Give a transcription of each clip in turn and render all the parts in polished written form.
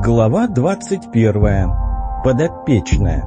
Глава 21. Подопечная.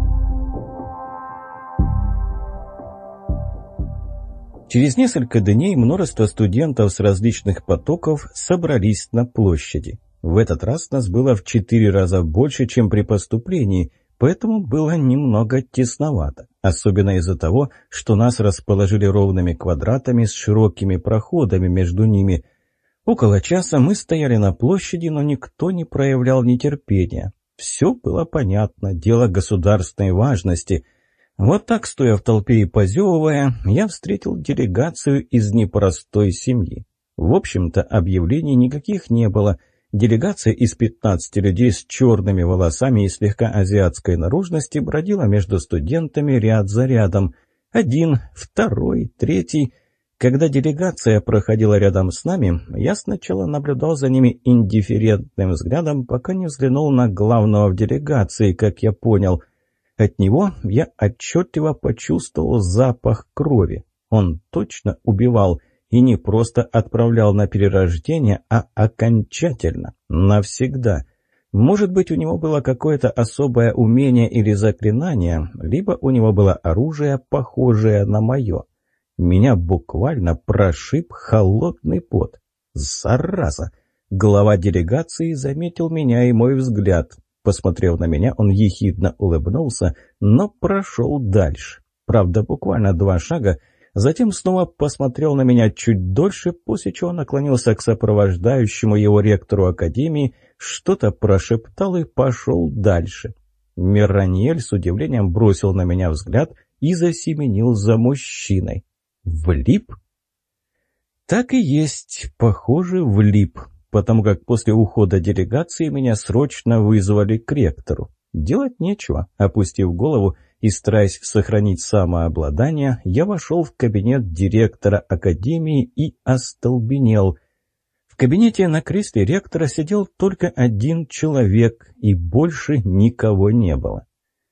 Через несколько дней множество студентов с различных потоков собрались на площади. В этот раз нас было в 4 раза больше, чем при поступлении, поэтому было немного тесновато, особенно из-за того, что нас расположили ровными квадратами с широкими проходами между ними. Около часа мы стояли на площади, но никто не проявлял нетерпения. Все было понятно, дело государственной важности. Вот так, стоя в толпе и позевывая, я встретил делегацию из непростой семьи. В общем-то, объявлений никаких не было. Делегация из 15 людей с черными волосами и слегка азиатской наружности бродила между студентами ряд за рядом. Один, второй, третий. Когда делегация проходила рядом с нами, я сначала наблюдал за ними индифферентным взглядом, пока не взглянул на главного в делегации, как я понял. От него я отчетливо почувствовал запах крови. Он точно убивал, и не просто отправлял на перерождение, а окончательно, навсегда. Может быть, у него было какое-то особое умение или заклинание, либо у него было оружие, похожее на мое. Меня буквально прошиб холодный пот. Зараза! Глава делегации заметил меня и мой взгляд. Посмотрев на меня, он ехидно улыбнулся, но прошел дальше. Правда, буквально 2 шага, затем снова посмотрел на меня чуть дольше, после чего наклонился к сопровождающему его ректору академии, что-то прошептал и пошел дальше. Мираниэль с удивлением бросил на меня взгляд и засеменил за мужчиной. Влип? Так и есть, похоже, влип, потому как после ухода делегации меня срочно вызвали к ректору. Делать нечего. Опустив голову и стараясь сохранить самообладание, я вошел в кабинет директора академии и остолбенел. В кабинете на кресле ректора сидел только один человек, и больше никого не было.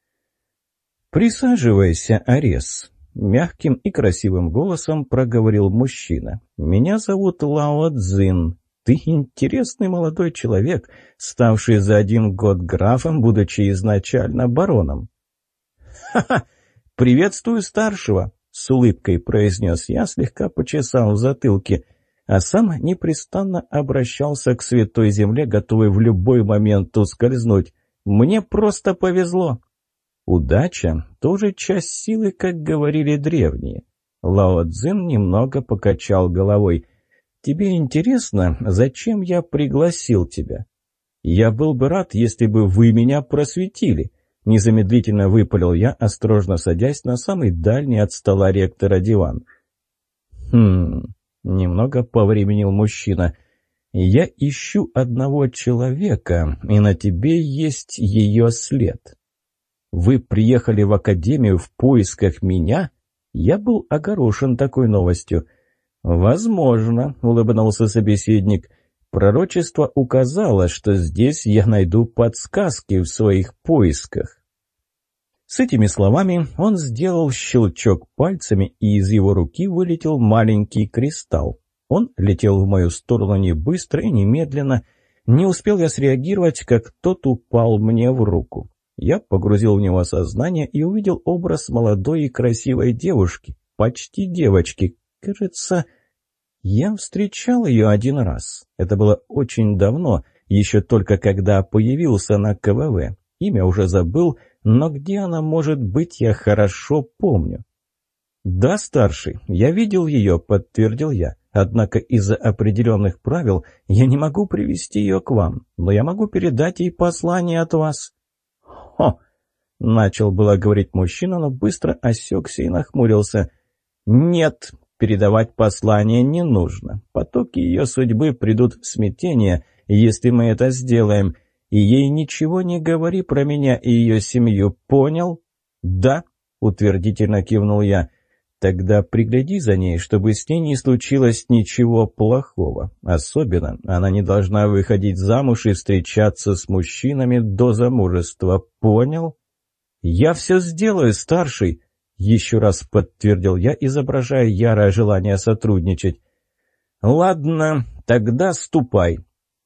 «Присаживайся, Арес», — мягким и красивым голосом проговорил мужчина. «Меня зовут Лао Цзин. Ты интересный молодой человек, ставший за 1 год графом, будучи изначально бароном». «Ха-ха! Приветствую старшего!» — с улыбкой произнес я, слегка почесав в затылке, а сам непрестанно обращался к святой земле, готовый в любой момент ускользнуть. «Мне просто повезло!» «Удача — тоже часть силы, как говорили древние». Лао Цзин немного покачал головой. «Тебе интересно, зачем я пригласил тебя?» «Я был бы рад, если бы вы меня просветили», — незамедлительно выпалил я, осторожно садясь на самый дальний от стола ректора диван. Немного повременил мужчина. «Я ищу одного человека, и на тебе есть ее след». «Вы приехали в академию в поисках меня?» Я был огорошен такой новостью. «Возможно», — улыбнулся собеседник. «Пророчество указало, что здесь я найду подсказки в своих поисках». С этими словами он сделал щелчок пальцами, и из его руки вылетел маленький кристалл. Он летел в мою сторону не быстро и немедленно. Не успел я среагировать, как тот упал мне в руку. Я погрузил в него сознание и увидел образ молодой и красивой девушки, почти девочки. Кажется, я встречал ее 1 раз. Это было очень давно, еще только когда появился на КВВ. Имя уже забыл, но где она может быть, я хорошо помню. «Да, старший, я видел ее», — подтвердил я. «Однако из-за определенных правил я не могу привести ее к вам, но я могу передать ей послание от вас». «Хо!» — начал было говорить мужчина, но быстро осекся и нахмурился. «Нет, передавать послание не нужно. Потоки ее судьбы придут в смятение, если мы это сделаем. И ей ничего не говори про меня и ее семью, понял?» «Да», — утвердительно кивнул я. «Тогда пригляди за ней, чтобы с ней не случилось ничего плохого. Особенно она не должна выходить замуж и встречаться с мужчинами до замужества. Понял?» «Я все сделаю, старший», — еще раз подтвердил я, изображая ярое желание сотрудничать. «Ладно, тогда ступай».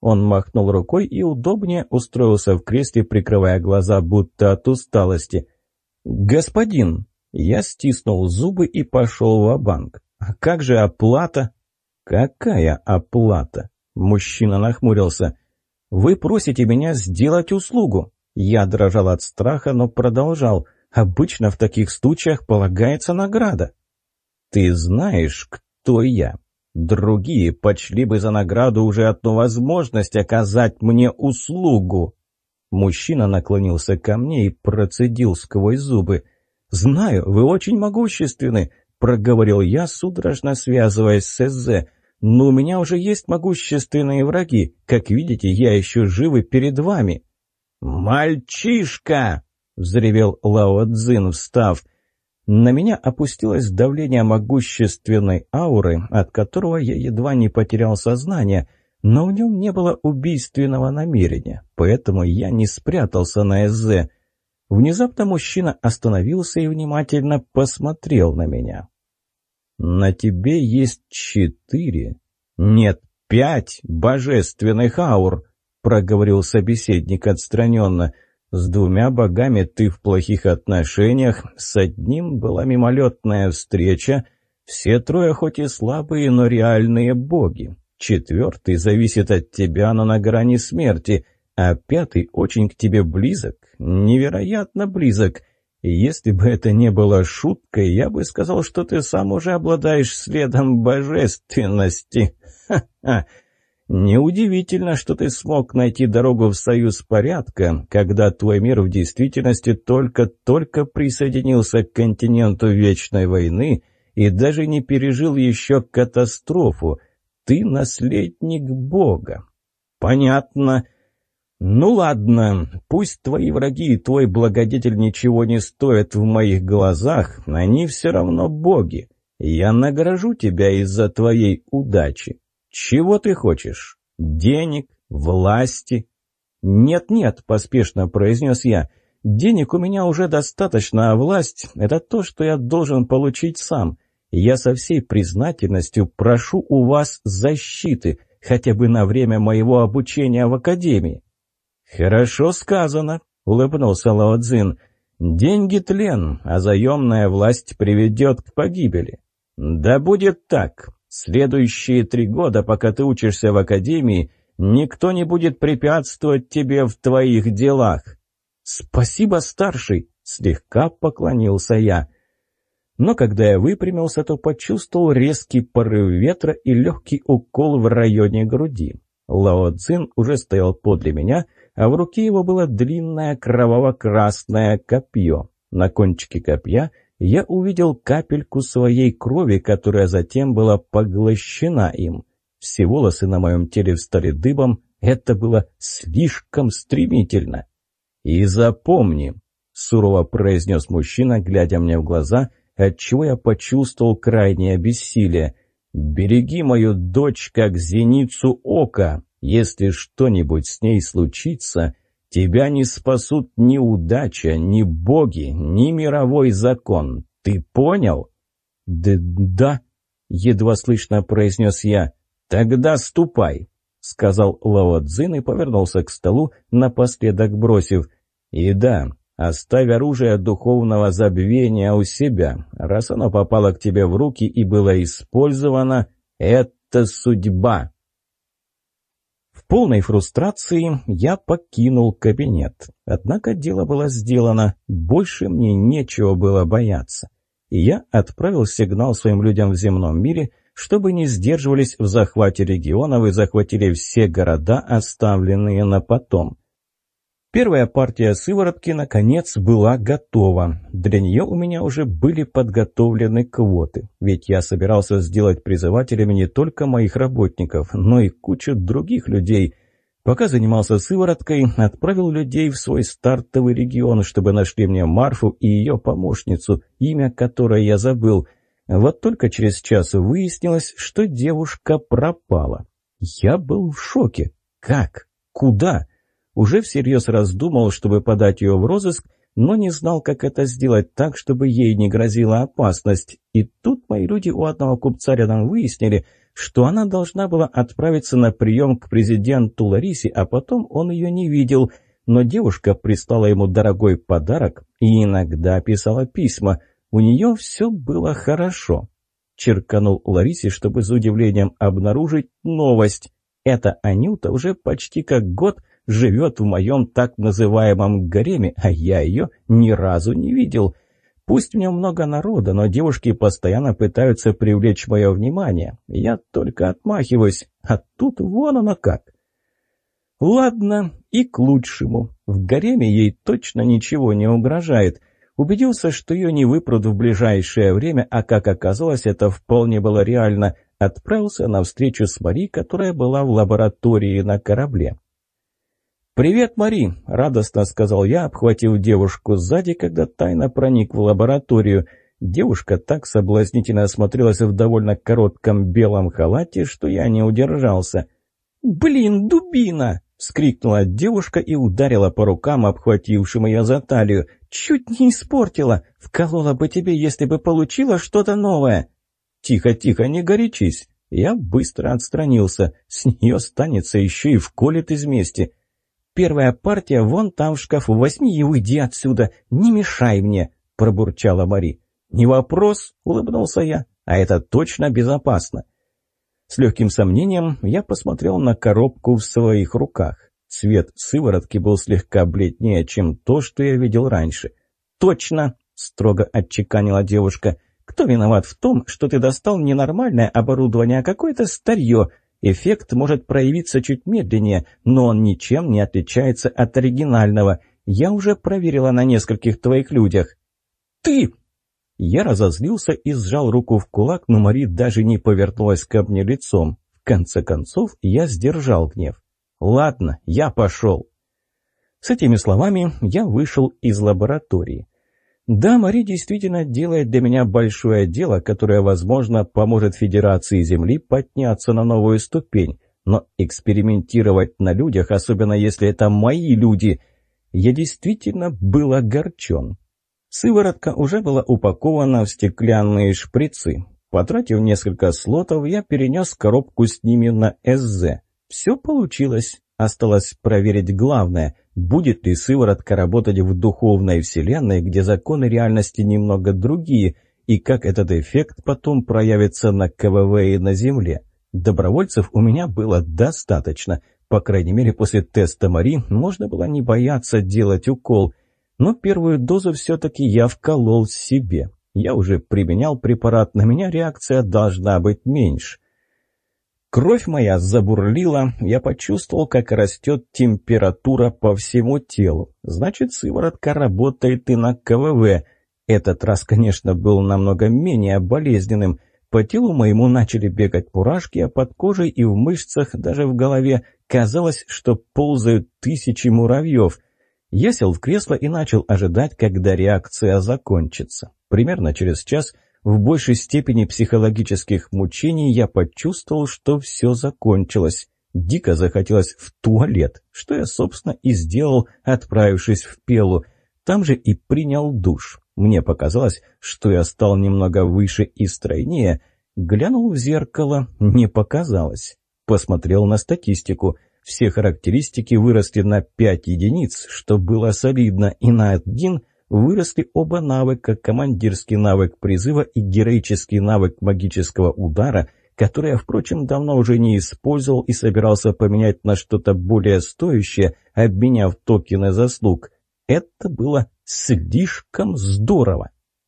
Он махнул рукой и удобнее устроился в кресле, прикрывая глаза, будто от усталости. «Господин!» Я стиснул зубы и пошел ва-банк. «А как же оплата?» «Какая оплата?» Мужчина нахмурился. «Вы просите меня сделать услугу». Я дрожал от страха, но продолжал. «Обычно в таких случаях полагается награда». «Ты знаешь, кто я? Другие почли бы за награду уже одну возможность оказать мне услугу». Мужчина наклонился ко мне и процедил сквозь зубы. «Знаю, вы очень могущественны», — проговорил я, судорожно связываясь с СЗ. «Но у меня уже есть могущественные враги. Как видите, я еще жив и перед вами». «Мальчишка!» — взревел Лао Цзин, встав. На меня опустилось давление могущественной ауры, от которого я едва не потерял сознание, но в нем не было убийственного намерения, поэтому я не спрятался на СЗ. Внезапно мужчина остановился и внимательно посмотрел на меня. «На тебе есть 4, нет, 5 божественных аур», — проговорил собеседник отстраненно. «С 2 богами ты в плохих отношениях, с одним была мимолетная встреча. Все 3 хоть и слабые, но реальные боги. 4 зависит от тебя, но на грани смерти, а 5 очень к тебе близок, невероятно близок. И если бы это не было шуткой, я бы сказал, что ты сам уже обладаешь следом божественности. Ха-ха! Неудивительно, что ты смог найти дорогу в союз порядка, когда твой мир в действительности только-только присоединился к континенту Вечной войны и даже не пережил еще катастрофу. Ты наследник Бога. Понятно. Ну ладно, пусть твои враги и твой благодетель ничего не стоят в моих глазах, они все равно боги. Я награжу тебя из-за твоей удачи. Чего ты хочешь? Денег? Власти? «Нет-нет», — поспешно произнес я, — «денег у меня уже достаточно, а власть — это то, что я должен получить сам. Я со всей признательностью прошу у вас защиты, хотя бы на время моего обучения в академии». «Хорошо сказано», — улыбнулся Лао Цзин. «Деньги — тлен, а заемная власть приведет к погибели. Да будет так. Следующие 3 года, пока ты учишься в академии, никто не будет препятствовать тебе в твоих делах». «Спасибо, старший», — слегка поклонился я. Но когда я выпрямился, то почувствовал резкий порыв ветра и легкий укол в районе груди. Лао Цзин уже стоял подле меня, а в руке его было длинное кроваво-красное копье. На кончике копья я увидел капельку своей крови, которая затем была поглощена им. Все волосы на моем теле встали дыбом, это было слишком стремительно. «И запомни», — сурово произнес мужчина, глядя мне в глаза, отчего я почувствовал крайнее бессилие, «береги мою дочь как зеницу ока. Если что-нибудь с ней случится, тебя не спасут ни удача, ни боги, ни мировой закон. Ты понял?» «Да», — едва слышно произнес я. «Тогда ступай», — сказал Лао Цзин и повернулся к столу, напоследок бросив: «И да, оставь оружие духовного забвения у себя. Раз оно попало к тебе в руки и было использовано, это судьба». В полной фрустрации я покинул кабинет. Однако дело было сделано, больше мне нечего было бояться. И я отправил сигнал своим людям в земном мире, чтобы не сдерживались в захвате регионов и захватили все города, оставленные на потом. Первая партия сыворотки, наконец, была готова. Для нее у меня уже были подготовлены квоты, ведь я собирался сделать призывателями не только моих работников, но и кучу других людей. Пока занимался сывороткой, отправил людей в свой стартовый регион, чтобы нашли мне Марфу и ее помощницу, имя которой я забыл. Вот только через час выяснилось, что девушка пропала. Я был в шоке. Как? Куда? Уже всерьез раздумал, чтобы подать ее в розыск, но не знал, как это сделать так, чтобы ей не грозила опасность. И тут мои люди у одного купца рядом выяснили, что она должна была отправиться на прием к президенту Ларисе, а потом он ее не видел. Но девушка прислала ему дорогой подарок и иногда писала письма. У нее все было хорошо. Черканул Ларисе, чтобы с удивлением обнаружить новость. Эта Анюта уже почти как год живет в моем так называемом гареме, а я ее ни разу не видел. Пусть в нем много народа, но девушки постоянно пытаются привлечь мое внимание. Я только отмахиваюсь, а тут вон оно как. Ладно, и к лучшему. В гареме ей точно ничего не угрожает. Убедился, что ее не выпрут в ближайшее время, а как оказалось, это вполне было реально. Отправился на встречу с Мари, которая была в лаборатории на корабле. «Привет, Мари!» – радостно сказал я, обхватив девушку сзади, когда тайно проник в лабораторию. Девушка так соблазнительно осмотрелась в довольно коротком белом халате, что я не удержался. «Блин, дубина!» — вскрикнула девушка и ударила по рукам, обхватившим ее за талию. «Чуть не испортила! Вколола бы тебе, если бы получила что-то новое!» «Тихо, тихо, не горячись!» Я быстро отстранился. С нее станется, еще и вколет из мести. «Первая партия вон там в шкафу. Возьми и уйди отсюда. Не мешай мне!» — пробурчала Мари. «Не вопрос!» — улыбнулся я. «А это точно безопасно!» С легким сомнением я посмотрел на коробку в своих руках. Цвет сыворотки был слегка бледнее, чем то, что я видел раньше. «Точно!» — строго отчеканила девушка. «Кто виноват в том, что ты достал не нормальное оборудование, а какое-то старье? Эффект может проявиться чуть медленнее, но он ничем не отличается от оригинального. Я уже проверила на нескольких твоих людях». «Ты!» Я разозлился и сжал руку в кулак, но Мари даже не повернулась ко мне лицом. В конце концов, я сдержал гнев. «Ладно, я пошел». С этими словами я вышел из лаборатории. Да, Мари действительно делает для меня большое дело, которое, возможно, поможет Федерации Земли подняться на новую ступень. Но экспериментировать на людях, особенно если это мои люди, я действительно был огорчен. Сыворотка уже была упакована в стеклянные шприцы. Потратив несколько слотов, я перенес коробку с ними на СЗ. Все получилось. Осталось проверить главное, будет ли сыворотка работать в духовной вселенной, где законы реальности немного другие, и как этот эффект потом проявится на КВВ и на Земле. Добровольцев у меня было достаточно. По крайней мере, после теста Мари можно было не бояться делать укол. Но первую дозу все-таки я вколол себе. Я уже применял препарат, на меня реакция должна быть меньше. Кровь моя забурлила, я почувствовал, как растет температура по всему телу. Значит, сыворотка работает и на КВВ. Этот раз, конечно, был намного менее болезненным. По телу моему начали бегать мурашки, а под кожей и в мышцах, даже в голове, казалось, что ползают тысячи муравьев. Я сел в кресло и начал ожидать, когда реакция закончится. Примерно через час, в большей степени психологических мучений, я почувствовал, что все закончилось. Дико захотелось в туалет, что я, собственно, и сделал, отправившись в Пелу. Там же и принял душ. Мне показалось, что я стал немного выше и стройнее. Глянул в зеркало, не показалось. Посмотрел на статистику. Все характеристики выросли на 5 единиц, что было солидно, и на 1 выросли оба навыка: командирский навык призыва и героический навык магического удара, который я, впрочем, давно уже не использовал и собирался поменять на что-то более стоящее, обменяв токены заслуг. Это было слишком здорово.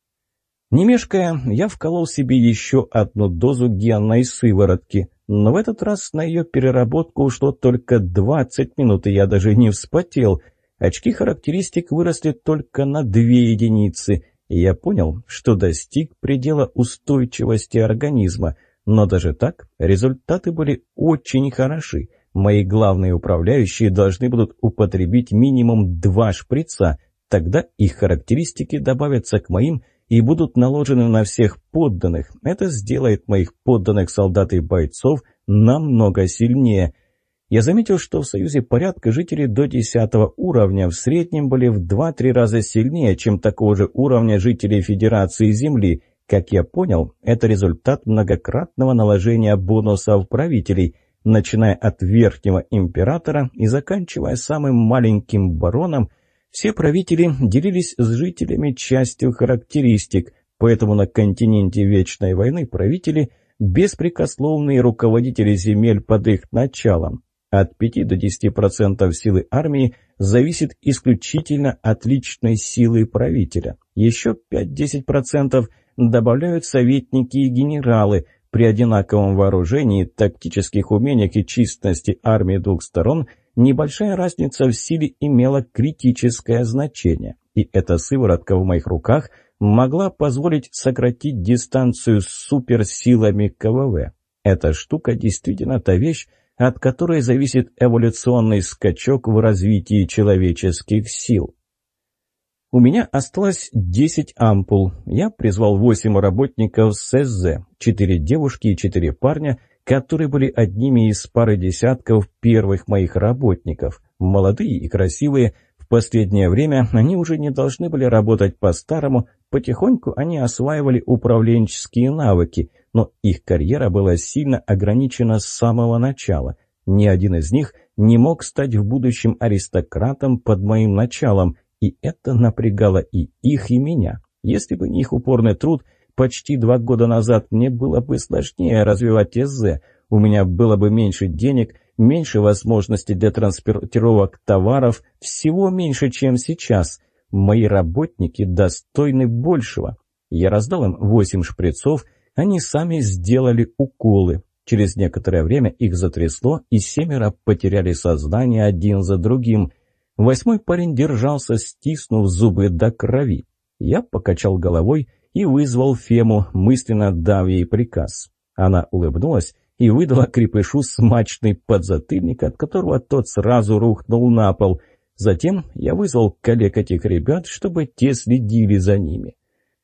Не мешкая, я вколол себе еще одну дозу генной сыворотки, но в этот раз на ее переработку ушло только 20 минут, и я даже не вспотел. Очки характеристик выросли только на 2 единицы, и я понял, что достиг предела устойчивости организма. Но даже так результаты были очень хороши. Мои главные управляющие должны будут употребить минимум 2 шприца, тогда их характеристики добавятся к моим и будут наложены на всех подданных. Это сделает моих подданных солдат и бойцов намного сильнее. Я заметил, что в Союзе порядка жителей до 10 уровня в среднем были в 2-3 раза сильнее, чем такого же уровня жителей Федерации Земли. Как я понял, это результат многократного наложения бонусов правителей, начиная от верхнего императора и заканчивая самым маленьким бароном. Все правители делились с жителями частью характеристик, поэтому на континенте Вечной войны правители – беспрекословные руководители земель под их началом. От 5 до 10% силы армии зависит исключительно от личной силы правителя. Еще 5-10% добавляют советники и генералы. При одинаковом вооружении, тактических умениях и численности армии двух сторон небольшая разница в силе имела критическое значение. И эта сыворотка в моих руках могла позволить сократить дистанцию с суперсилами КВВ. Эта штука действительно та вещь, от которой зависит эволюционный скачок в развитии человеческих сил. У меня осталось 10 ампул. Я призвал 8 работников с СЗ, 4 девушки и 4 парня, которые были одними из пары десятков первых моих работников. Молодые и красивые. В последнее время они уже не должны были работать по-старому. Потихоньку они осваивали управленческие навыки, но их карьера была сильно ограничена с самого начала. Ни один из них не мог стать в будущем аристократом под моим началом, и это напрягало и их, и меня. Если бы не их упорный труд, почти 2 года назад мне было бы сложнее развивать СЗ. У меня было бы меньше денег, меньше возможностей для транспортировок товаров, всего меньше, чем сейчас. Мои работники достойны большего. Я раздал им 8 шприцов, они сами сделали уколы. Через некоторое время их затрясло, и 7 потеряли сознание один за другим. 8-й парень держался, стиснув зубы до крови. Я покачал головой и вызвал Фему, мысленно дав ей приказ. Она улыбнулась и выдала крепышу смачный подзатыльник, от которого тот сразу рухнул на пол. Затем я вызвал коллег этих ребят, чтобы те следили за ними.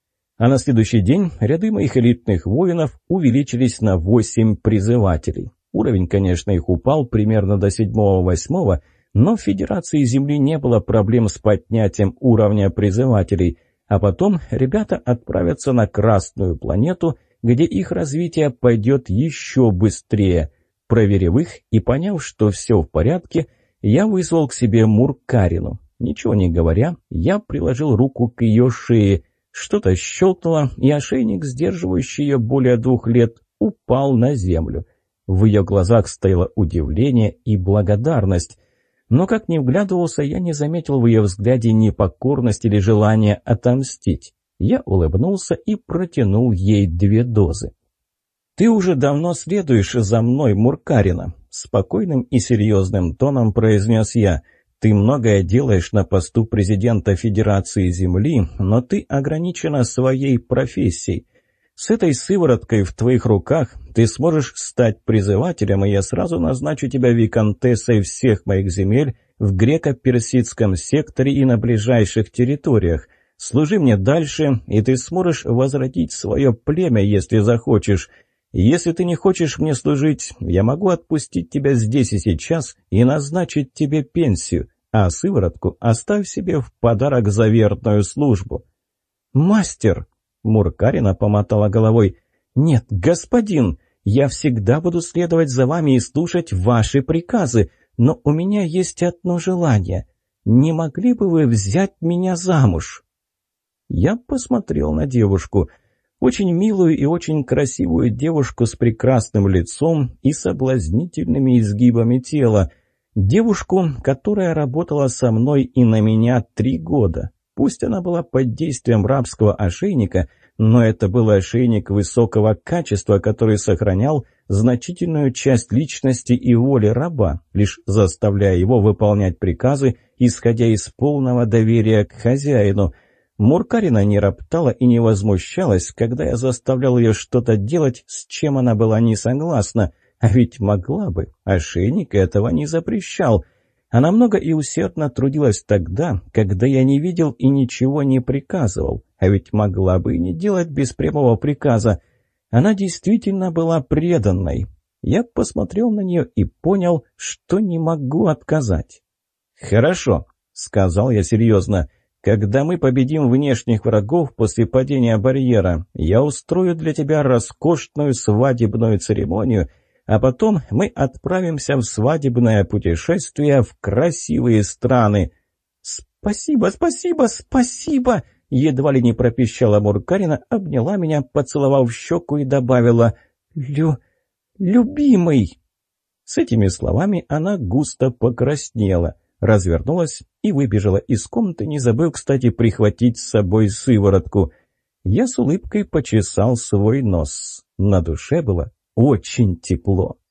А на следующий день ряды моих элитных воинов увеличились на 8 призывателей. Уровень, конечно, их упал примерно до 7-8, но в Федерации Земли не было проблем с поднятием уровня призывателей. А потом ребята отправятся на Красную планету, где их развитие пойдет еще быстрее. Проверив их и поняв, что все в порядке, я вызвал к себе Муркарину. Ничего не говоря, я приложил руку к ее шее. Что-то щелкнуло, и ошейник, сдерживающий ее более 2 лет, упал на землю. В ее глазах стояло удивление и благодарность. Но как ни вглядывался, я не заметил в ее взгляде непокорности или желания отомстить. Я улыбнулся и протянул ей 2 дозы. «Ты уже давно следуешь за мной, Муркарина», — спокойным и серьезным тоном произнес я. «Ты многое делаешь на посту президента Федерации Земли, но ты ограничена своей профессией. С этой сывороткой в твоих руках ты сможешь стать призывателем, и я сразу назначу тебя виконтессой всех моих земель в греко-персидском секторе и на ближайших территориях. Служи мне дальше, и ты сможешь возродить свое племя, если захочешь. Если ты не хочешь мне служить, я могу отпустить тебя здесь и сейчас и назначить тебе пенсию, а сыворотку оставь себе в подарок за верную службу». «Мастер!» — Муркарина помотала головой. «Нет, господин, я всегда буду следовать за вами и слушать ваши приказы, но у меня есть одно желание. Не могли бы вы взять меня замуж?» Я посмотрел на девушку. Очень милую и очень красивую девушку с прекрасным лицом и соблазнительными изгибами тела. Девушку, которая работала со мной и на меня 3 года. Пусть она была под действием рабского ошейника, но это был ошейник высокого качества, который сохранял значительную часть личности и воли раба, лишь заставляя его выполнять приказы, исходя из полного доверия к хозяину. Муркарина не роптала и не возмущалась, когда я заставлял ее что-то делать, с чем она была не согласна, а ведь могла бы, ошейник этого не запрещал. Она много и усердно трудилась тогда, когда я не видел и ничего не приказывал, а ведь могла бы и не делать без прямого приказа. Она действительно была преданной. Я посмотрел на нее и понял, что не могу отказать. «Хорошо», — сказал я серьезно. Когда мы победим внешних врагов после падения барьера, я устрою для тебя роскошную свадебную церемонию, а потом мы отправимся в свадебное путешествие в красивые страны». «Спасибо, спасибо, спасибо!» Едва ли не пропищала Муркарина, обняла меня, поцеловав в щеку и добавила: «Любимый!» С этими словами она густо покраснела, развернулась и выбежала из комнаты, не забыв, кстати, прихватить с собой сыворотку. Я с улыбкой почесал свой нос. На душе было очень тепло.